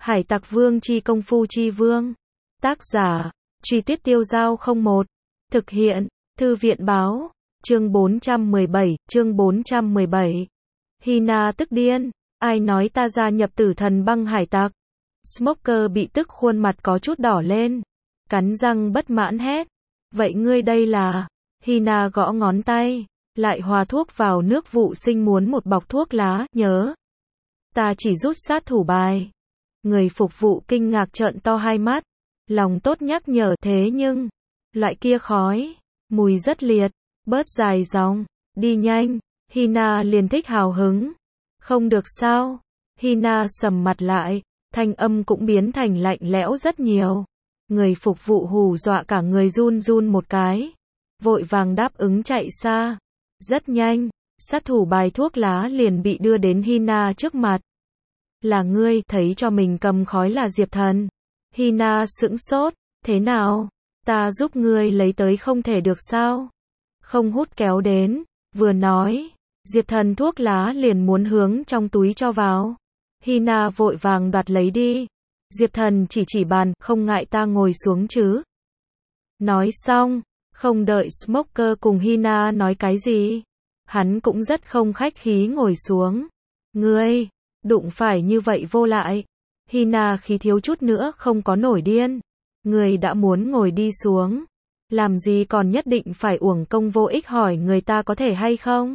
Hải Tặc Vương chi công phu chi vương. Tác giả, Truy Tuyết Tiêu Dao 01. Thực hiện, Thư viện báo. Chương 417. Hina tức điên. Ai nói ta gia nhập Tử Thần Băng Hải Tặc? Smoker bị tức khuôn mặt có chút đỏ lên. Cắn răng bất mãn hét. Vậy ngươi đây là? Hina gõ ngón tay. Lại hòa thuốc vào nước vụ sinh muốn một bọc thuốc lá. Nhớ. Ta chỉ rút sát thủ bài. Người phục vụ kinh ngạc trợn to hai mắt. Lòng tốt nhắc nhở thế nhưng. Loại kia khói. Mùi rất liệt. Bớt dài dòng. Đi nhanh. Hina liền thích hào hứng. Không được sao? Hina sầm mặt lại. Thanh âm cũng biến thành lạnh lẽo rất nhiều. Người phục vụ hù dọa cả người run run một cái. Vội vàng đáp ứng chạy xa. Rất nhanh, sát thủ bài thuốc lá liền bị đưa đến Hina trước mặt. Là ngươi, thấy cho mình cầm khói là Diệp Thần. Hina sững sốt, thế nào? Ta giúp ngươi lấy tới không thể được sao? Không hút kéo đến, vừa nói, Diệp Thần thuốc lá liền muốn hướng trong túi cho vào. Hina vội vàng đoạt lấy đi. Diệp Thần chỉ bàn, không ngại ta ngồi xuống chứ. Nói xong, không đợi Smoker cùng Hina nói cái gì. Hắn cũng rất không khách khí ngồi xuống. Ngươi, đụng phải như vậy vô lại. Hina khí thiếu chút nữa không có nổi điên. Ngươi đã muốn ngồi đi xuống. Làm gì còn nhất định phải uổng công vô ích hỏi người ta có thể hay không?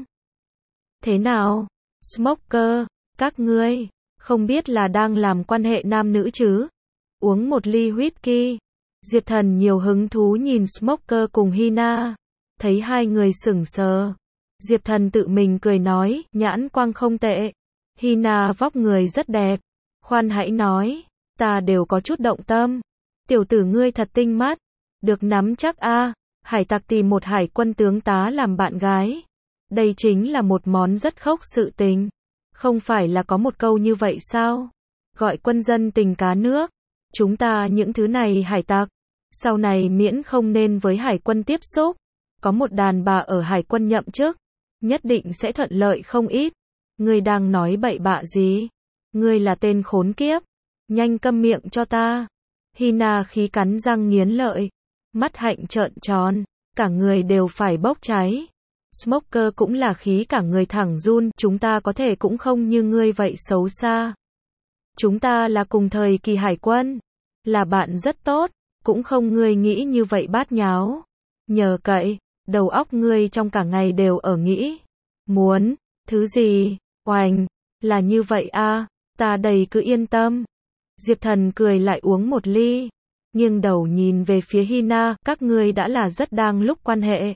Thế nào? Smoker, các ngươi, không biết là đang làm quan hệ nam nữ chứ? Uống một ly whisky. Diệp Thần nhiều hứng thú nhìn Smoker cùng Hina. Thấy hai người sững sờ. Diệp Thần tự mình cười nói, nhãn quang không tệ. Hina vóc người rất đẹp. Khoan hãy nói, ta đều có chút động tâm. Tiểu tử ngươi thật tinh mắt. Được nắm chắc a. Hải tặc tìm một hải quân tướng tá làm bạn gái. Đây chính là một món rất khốc sự tình. Không phải là có một câu như vậy sao? Gọi quân dân tình cá nước. Chúng ta những thứ này hải tặc. Sau này miễn không nên với hải quân tiếp xúc. Có một đàn bà ở hải quân nhậm chức. Nhất định sẽ thuận lợi không ít. Ngươi đang nói bậy bạ gì? Ngươi là tên khốn kiếp. Nhanh câm miệng cho ta. Hina khí cắn răng nghiến lợi. Mắt hạnh trợn tròn. Cả người đều phải bốc cháy. Smoker cũng là khí cả người thẳng run. Chúng ta có thể cũng không như ngươi vậy xấu xa. Chúng ta là cùng thời kỳ hải quân. Là bạn rất tốt. Cũng không ngươi nghĩ như vậy bát nháo. Nhờ cậy, đầu óc ngươi trong cả ngày đều ở nghĩ. Muốn, thứ gì, oành, là như vậy a, ta đầy cứ yên tâm. Diệp Thần cười lại uống một ly. Nghiêng đầu nhìn về phía Hina, các ngươi đã là rất đang lúc quan hệ.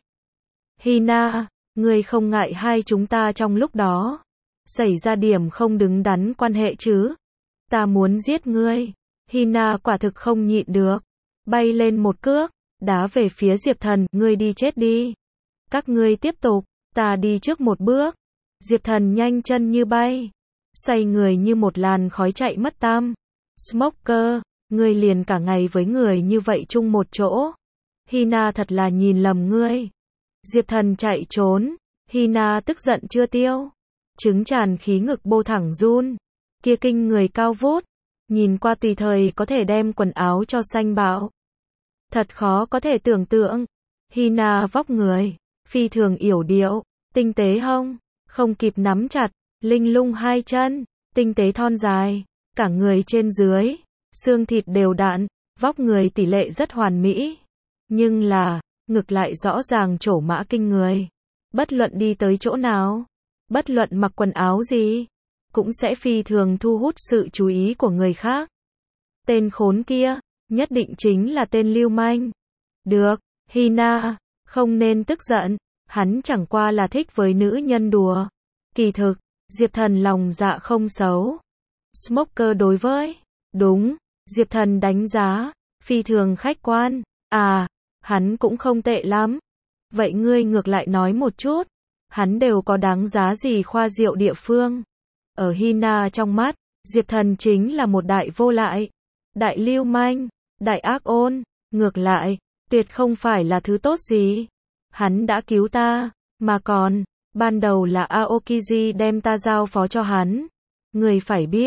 Hina, ngươi không ngại hai chúng ta trong lúc đó. Xảy ra điểm không đứng đắn quan hệ chứ. Ta muốn giết ngươi. Hina quả thực không nhịn được. Bay lên một cước, đá về phía Diệp Thần, ngươi đi chết đi. Các ngươi tiếp tục, ta đi trước một bước. Diệp Thần nhanh chân như bay, xoay người như một làn khói chạy mất tăm. Smoker, ngươi liền cả ngày với người như vậy chung một chỗ. Hina thật là nhìn lầm ngươi. Diệp Thần chạy trốn, Hina tức giận chưa tiêu. Trứng tràn khí ngực bô thẳng run. Kia kinh người cao vút. Nhìn qua tùy thời có thể đem quần áo cho xanh bạo. Thật khó có thể tưởng tượng. Hina vóc người, phi thường yểu điệu, tinh tế hông, không kịp nắm chặt, linh lung hai chân, tinh tế thon dài, cả người trên dưới, xương thịt đều đặn, vóc người tỷ lệ rất hoàn mỹ. Nhưng là, ngực lại rõ ràng trổ mã kinh người. Bất luận đi tới chỗ nào, bất luận mặc quần áo gì, cũng sẽ phi thường thu hút sự chú ý của người khác. Tên khốn kia, nhất định chính là tên lưu manh. Được, Hina, không nên tức giận, hắn chẳng qua là thích với nữ nhân đùa. Kỳ thực, Diệp Thần lòng dạ không xấu. Smoker đối với, đúng, Diệp Thần đánh giá, phi thường khách quan, à, hắn cũng không tệ lắm. Vậy ngươi ngược lại nói một chút, hắn đều có đáng giá gì khoa diệu địa phương. Ở Hina trong mắt, Diệp Thần chính là một đại vô lại, đại lưu manh, đại ác ôn, ngược lại, tuyệt không phải là thứ tốt gì. Hắn đã cứu ta, mà còn, ban đầu là Aokiji đem ta giao phó cho hắn. Người phải biết,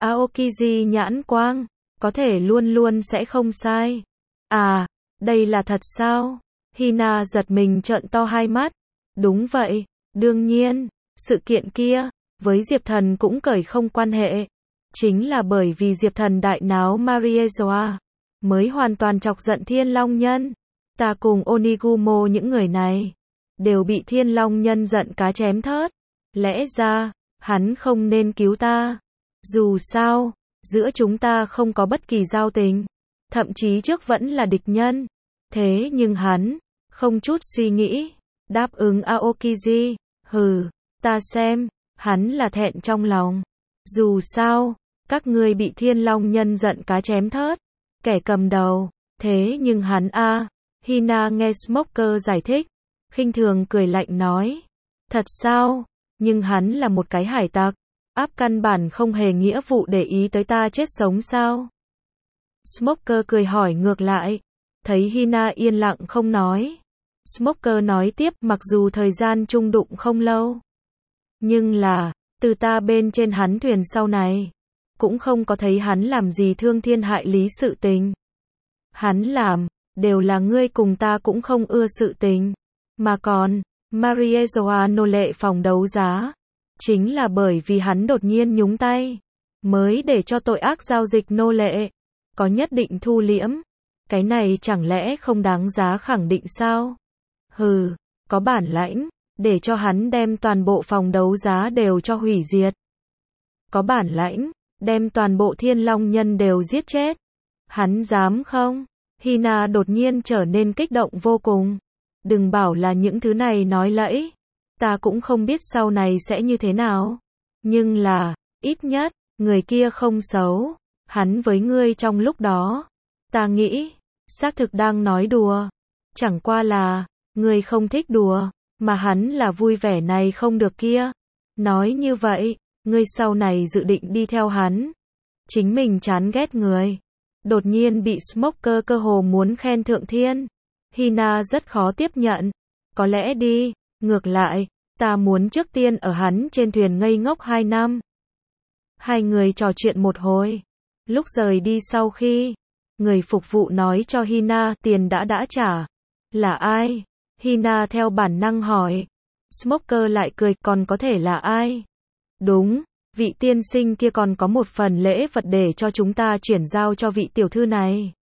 Aokiji nhãn quang, có thể luôn luôn sẽ không sai. À, đây là thật sao? Hina giật mình trợn to hai mắt. Đúng vậy, đương nhiên, sự kiện kia, với Diệp Thần cũng cởi không quan hệ. Chính là bởi vì Diệp Thần đại náo Mariezoa, mới hoàn toàn chọc giận Thiên Long Nhân. Ta cùng Onigumo những người này, đều bị Thiên Long Nhân giận cá chém thớt. Lẽ ra, hắn không nên cứu ta. Dù sao, giữa chúng ta không có bất kỳ giao tình. Thậm chí trước vẫn là địch nhân. Thế nhưng hắn, không chút suy nghĩ, đáp ứng Aokiji. Hừ, ta xem, hắn là thẹn trong lòng. Dù sao, các ngươi bị Thiên Long Nhân giận cá chém thớt. Kẻ cầm đầu, thế nhưng hắn Hina nghe Smoker giải thích, khinh thường cười lạnh nói. Thật sao? Nhưng hắn là một cái hải tặc. Áp căn bản không hề nghĩa vụ để ý tới ta chết sống sao? Smoker cười hỏi ngược lại. Thấy Hina yên lặng không nói. Smoker nói tiếp, mặc dù thời gian chung đụng không lâu. Nhưng là, từ ta bên trên hắn thuyền sau này, cũng không có thấy hắn làm gì thương thiên hại lý sự tình. Hắn làm, đều là ngươi cùng ta cũng không ưa sự tình. Mà còn, Mariezoa nô lệ phòng đấu giá, chính là bởi vì hắn đột nhiên nhúng tay, mới để cho tội ác giao dịch nô lệ, có nhất định thu liễm. Cái này chẳng lẽ không đáng giá khẳng định sao? Hừ, có bản lãnh, để cho hắn đem toàn bộ phòng đấu giá đều cho hủy diệt. Có bản lãnh, đem toàn bộ Thiên Long Nhân đều giết chết. Hắn dám không? Hina đột nhiên trở nên kích động vô cùng. Đừng bảo là những thứ này nói lẫy. Ta cũng không biết sau này sẽ như thế nào. Nhưng là, ít nhất, người kia không xấu. Hắn với ngươi trong lúc đó. Ta nghĩ, xác thực đang nói đùa. Chẳng qua là, ngươi không thích đùa, mà hắn là vui vẻ này không được kia. Nói như vậy, ngươi sau này dự định đi theo hắn. Chính mình chán ghét người. Đột nhiên bị Smoker cơ hồ muốn khen thượng thiên. Hina rất khó tiếp nhận. Có lẽ đi, ngược lại, ta muốn trước tiên ở hắn trên thuyền ngây ngốc 2 năm. Hai người trò chuyện một hồi. Lúc rời đi sau khi, người phục vụ nói cho Hina tiền đã trả. Là ai? Hina theo bản năng hỏi. Smoker lại cười, còn có thể là ai? Đúng, vị tiên sinh kia còn có một phần lễ vật để cho chúng ta chuyển giao cho vị tiểu thư này.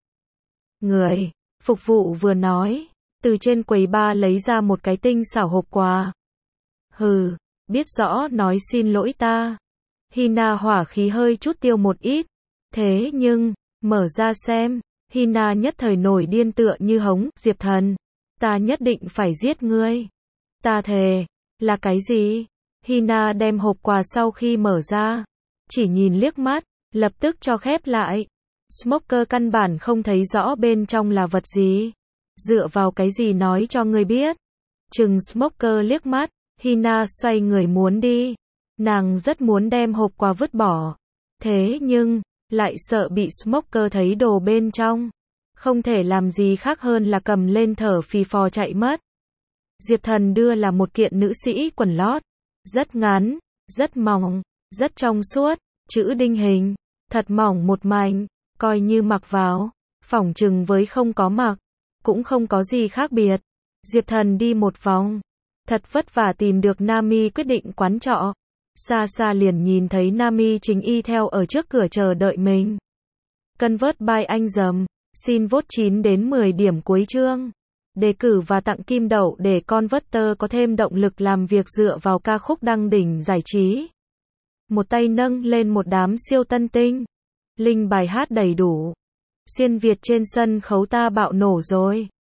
Người phục vụ vừa nói, từ trên quầy bar lấy ra một cái tinh xảo hộp quà. Hừ, biết rõ nói xin lỗi ta. Hina hỏa khí hơi chút tiêu một ít. Thế nhưng, mở ra xem, Hina nhất thời nổi điên tựa như hống. Diệp Thần, ta nhất định phải giết ngươi. Ta thề. Là cái gì? Hina đem hộp quà sau khi mở ra, chỉ nhìn liếc mắt, lập tức cho khép lại. Smoker căn bản không thấy rõ bên trong là vật gì. Dựa vào cái gì nói cho ngươi biết? Chừng Smoker liếc mắt, Hina xoay người muốn đi. Nàng rất muốn đem hộp quà vứt bỏ. Thế nhưng, lại sợ bị Smoker thấy đồ bên trong. Không thể làm gì khác hơn là cầm lên thở phì phò chạy mất. Diệp Thần đưa là một kiện nữ sĩ quần lót. Rất ngắn, rất mỏng, rất trong suốt, chữ đinh hình, thật mỏng một mảnh, coi như mặc vào, phỏng chừng với không có mặc, cũng không có gì khác biệt. Diệp Thần đi một vòng, thật vất vả tìm được Nami quyết định quán trọ. Xa xa liền nhìn thấy Nami chính y theo ở trước cửa chờ đợi mình. Convert by anh dầm, xin vote 9 đến 10 điểm cuối chương. Đề cử và tặng kim đậu để Converter có thêm động lực làm việc dựa vào ca khúc đăng đỉnh giải trí. Một tay nâng lên một đám siêu tân tinh. Link bài hát đầy đủ. Xuyên Việt trên sân khấu ta bạo nổ rồi.